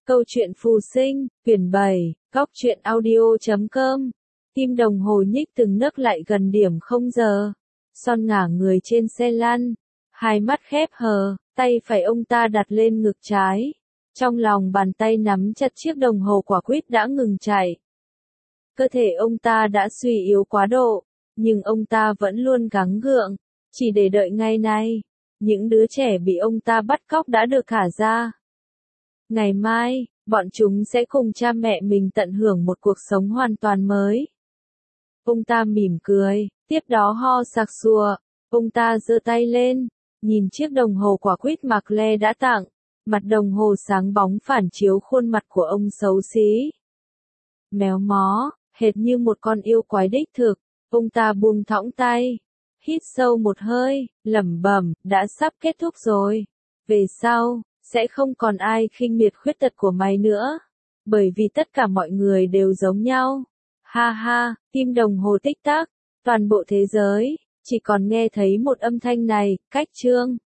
Câu chuyện phù sinh, quyển 7, góc truyện audio.com. Tim đồng hồ nhích từng nấc lại gần điểm 0 giờ. Son ngả người trên xe lăn, hai mắt khép hờ, tay phải ông ta đặt lên ngực trái. Trong lòng bàn tay nắm chặt chiếc đồng hồ quả quýt đã ngừng chạy. Cơ thể ông ta đã suy yếu quá độ, nhưng ông ta vẫn luôn gắng gượng, chỉ để đợi ngày này. Những đứa trẻ bị ông ta bắt cóc đã được thả ra. Ngày mai, bọn chúng sẽ cùng cha mẹ mình tận hưởng một cuộc sống hoàn toàn mới. Ông ta mỉm cười, tiếp đó ho sặc sụa. Ông ta giơ tay lên, nhìn chiếc đồng hồ quả quýt mà Claire đã tặng. Mặt đồng hồ sáng bóng phản chiếu khuôn mặt của ông xấu xí. Méo mó, hệt như một con yêu quái đích thực. Ông ta buông thõng tay, hít sâu một hơi, lẩm bẩm, đã sắp kết thúc rồi. Về sau, sẽ không còn ai khinh miệt khuyết tật của mày nữa. Bởi vì tất cả mọi người đều giống nhau. Ha ha, tim đồng hồ tích tắc, toàn bộ thế giới, chỉ còn nghe thấy một âm thanh này, cách chương.